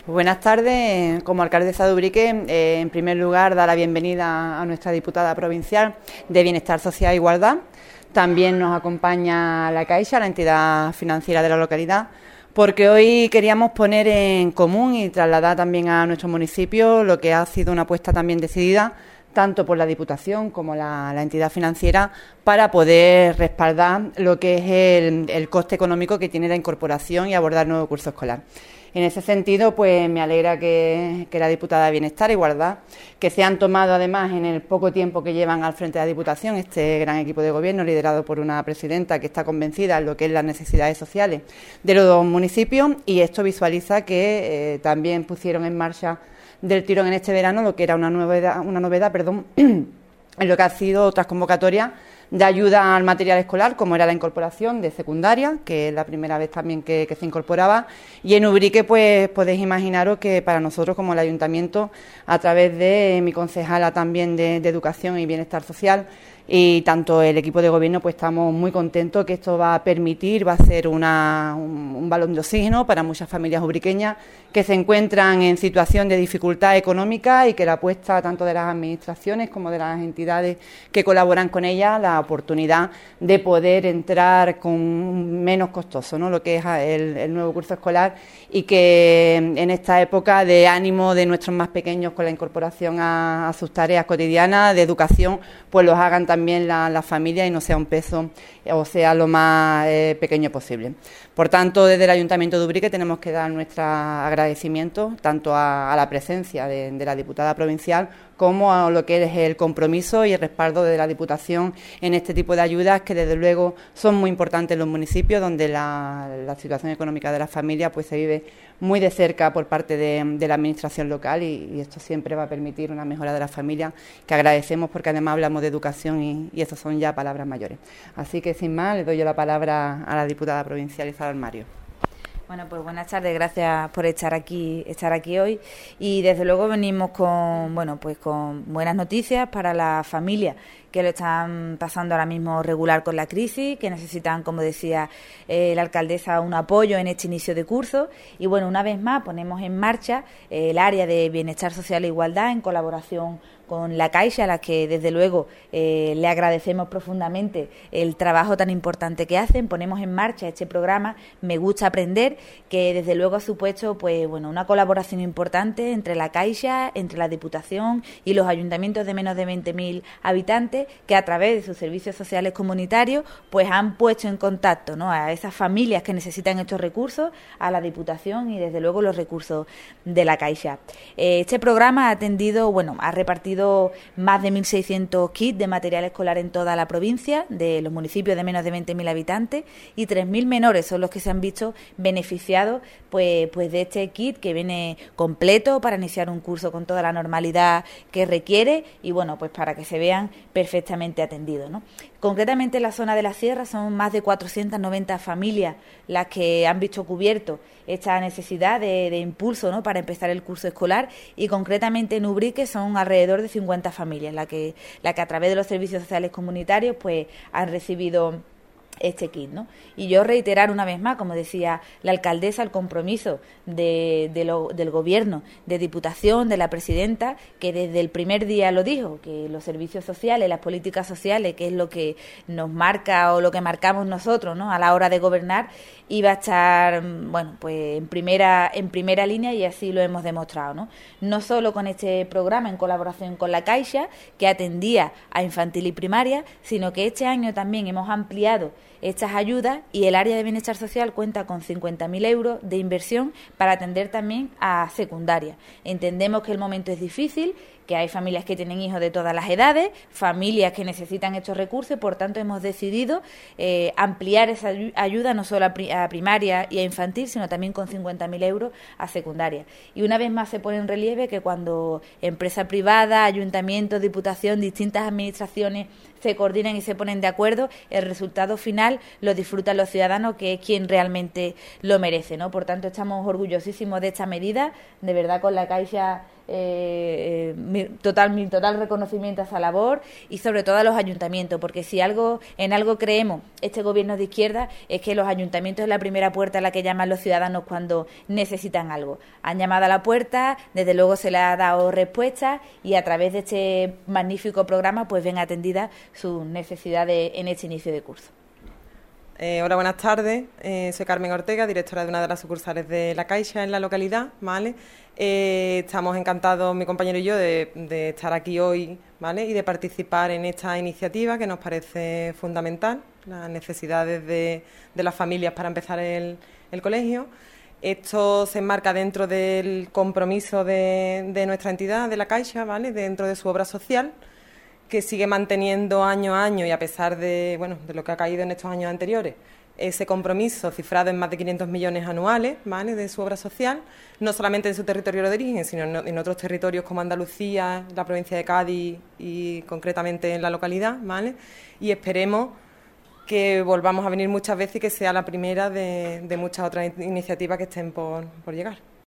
Buenas tardes. Como alcaldesa de Ubrique, en primer lugar, dar la bienvenida a nuestra diputada provincial de Bienestar Social e Igualdad. También nos acompaña la Caixa, la entidad financiera de la localidad, porque hoy queríamos poner en común y trasladar también a nuestro municipio lo que ha sido una apuesta también decidida tanto por la Diputación como la entidad financiera para poder respaldar lo que es el coste económico que tiene la incorporación y abordar el nuevo curso escolar. En ese sentido, pues me alegra que la diputada de Bienestar e Igualdad, que se han tomado además en el poco tiempo que llevan al frente de la Diputación, este gran equipo de gobierno liderado por una presidenta que está convencida en lo que es las necesidades sociales de los dos municipios, y esto visualiza que también pusieron en marcha del tirón en este verano lo que era una novedad en lo que ha sido otras convocatorias de ayuda al material escolar, como era la incorporación de secundaria, que es la primera vez también que se incorporaba, y en Ubrique pues podéis imaginaros que para nosotros como el Ayuntamiento, a través de mi concejala también de Educación y Bienestar Social, y tanto el equipo de gobierno, pues estamos muy contentos que esto va a permitir, va a ser un balón de oxígeno para muchas familias ubriqueñas que se encuentran en situación de dificultad económica y que la apuesta tanto de las administraciones como de las entidades que colaboran con ellas, la oportunidad de poder entrar con menos costoso, ¿no?, lo que es el nuevo curso escolar, y que en esta época de ánimo de nuestros más pequeños con la incorporación a sus tareas cotidianas de educación, pues los hagan también las familias y no sea un peso o sea lo más pequeño posible. Por tanto, desde el Ayuntamiento de Ubrique tenemos que dar nuestro agradecimiento tanto a la presencia de la diputada provincial como a lo que es el compromiso y el respaldo de la Diputación en este tipo de ayudas que desde luego son muy importantes en los municipios donde la situación económica de las familias pues se vive muy de cerca por parte de la Administración local, y esto siempre va a permitir una mejora de las familias que agradecemos, porque además hablamos de educación y estas son ya palabras mayores. Así que sin más le doy yo la palabra a la diputada provincial Isabel Mario. Bueno, pues buenas tardes, gracias por estar aquí hoy, y desde luego venimos con buenas noticias para las familias que lo están pasando ahora mismo regular con la crisis, que necesitan, como decía la alcaldesa, un apoyo en este inicio de curso. Y bueno, una vez más ponemos en marcha el área de Bienestar Social e Igualdad en colaboración con la Caixa, a la que desde luego le agradecemos profundamente el trabajo tan importante que hacen. Ponemos en marcha este programa Me Gusta Aprender, que desde luego ha supuesto una colaboración importante entre la Caixa, entre la Diputación y los ayuntamientos de menos de 20.000 habitantes, que a través de sus servicios sociales comunitarios pues han puesto en contacto, ¿no?, a esas familias que necesitan estos recursos, a la Diputación y desde luego los recursos de la Caixa. Este programa ha repartido más de 1.600 kits de material escolar en toda la provincia, de los municipios de menos de 20.000 habitantes, y 3.000 menores son los que se han visto beneficiados pues de este kit, que viene completo para iniciar un curso con toda la normalidad que requiere y pues para que se vean perfectamente atendidos, ¿no? Concretamente en la zona de la Sierra son más de 490 familias las que han visto cubierto esta necesidad de impulso, ¿no?, para empezar el curso escolar, y concretamente en Ubrique son alrededor de 50 familias las que a través de los servicios sociales comunitarios pues han recibido este kit, ¿no? Y yo reiterar una vez más, como decía la alcaldesa, el compromiso del Gobierno, de Diputación, de la presidenta, que desde el primer día lo dijo, que los servicios sociales, las políticas sociales, que es lo que nos marca o lo que marcamos nosotros, ¿no?, a la hora de gobernar, iba a estar en primera línea, y así lo hemos demostrado, ¿no? No solo con este programa en colaboración con la Caixa, que atendía a infantil y primaria, sino que este año también hemos ampliado estas ayudas, y el área de bienestar social cuenta con 50.000 euros de inversión para atender también a secundaria. Entendemos que el momento es difícil, que hay familias que tienen hijos de todas las edades, familias que necesitan estos recursos, por tanto hemos decidido ampliar esa ayuda no solo a primaria y a infantil, sino también con 50.000 euros a secundaria. Y una vez más se pone en relieve que cuando empresa privada, ayuntamientos, diputación, distintas administraciones se coordinan y se ponen de acuerdo, el resultado final lo disfrutan los ciudadanos, que es quien realmente lo merece, ¿no? Por tanto, estamos orgullosísimos de esta medida. De verdad, con la Caixa mi total reconocimiento a esa labor y sobre todo a los ayuntamientos, porque si en algo creemos este gobierno de izquierda es que los ayuntamientos es la primera puerta a la que llaman los ciudadanos cuando necesitan algo. Han llamado a la puerta, desde luego se les ha dado respuesta y a través de este magnífico programa pues ven atendidas sus necesidades en este inicio de curso. Hola, buenas tardes. Soy Carmen Ortega, directora de una de las sucursales de La Caixa en la localidad, ¿vale? Estamos encantados, mi compañero y yo, de estar aquí hoy, ¿vale? Y de participar en esta iniciativa que nos parece fundamental, las necesidades de las familias para empezar el colegio. Esto se enmarca dentro del compromiso de nuestra entidad, de La Caixa, ¿vale? Dentro de su obra social, que sigue manteniendo año a año y a pesar de lo que ha caído en estos años anteriores, ese compromiso cifrado en más de 500 millones anuales, ¿vale?, de su obra social, no solamente en su territorio de origen, sino en otros territorios como Andalucía, la provincia de Cádiz y concretamente en la localidad, ¿vale? Y esperemos que volvamos a venir muchas veces y que sea la primera de muchas otras iniciativas que estén por llegar.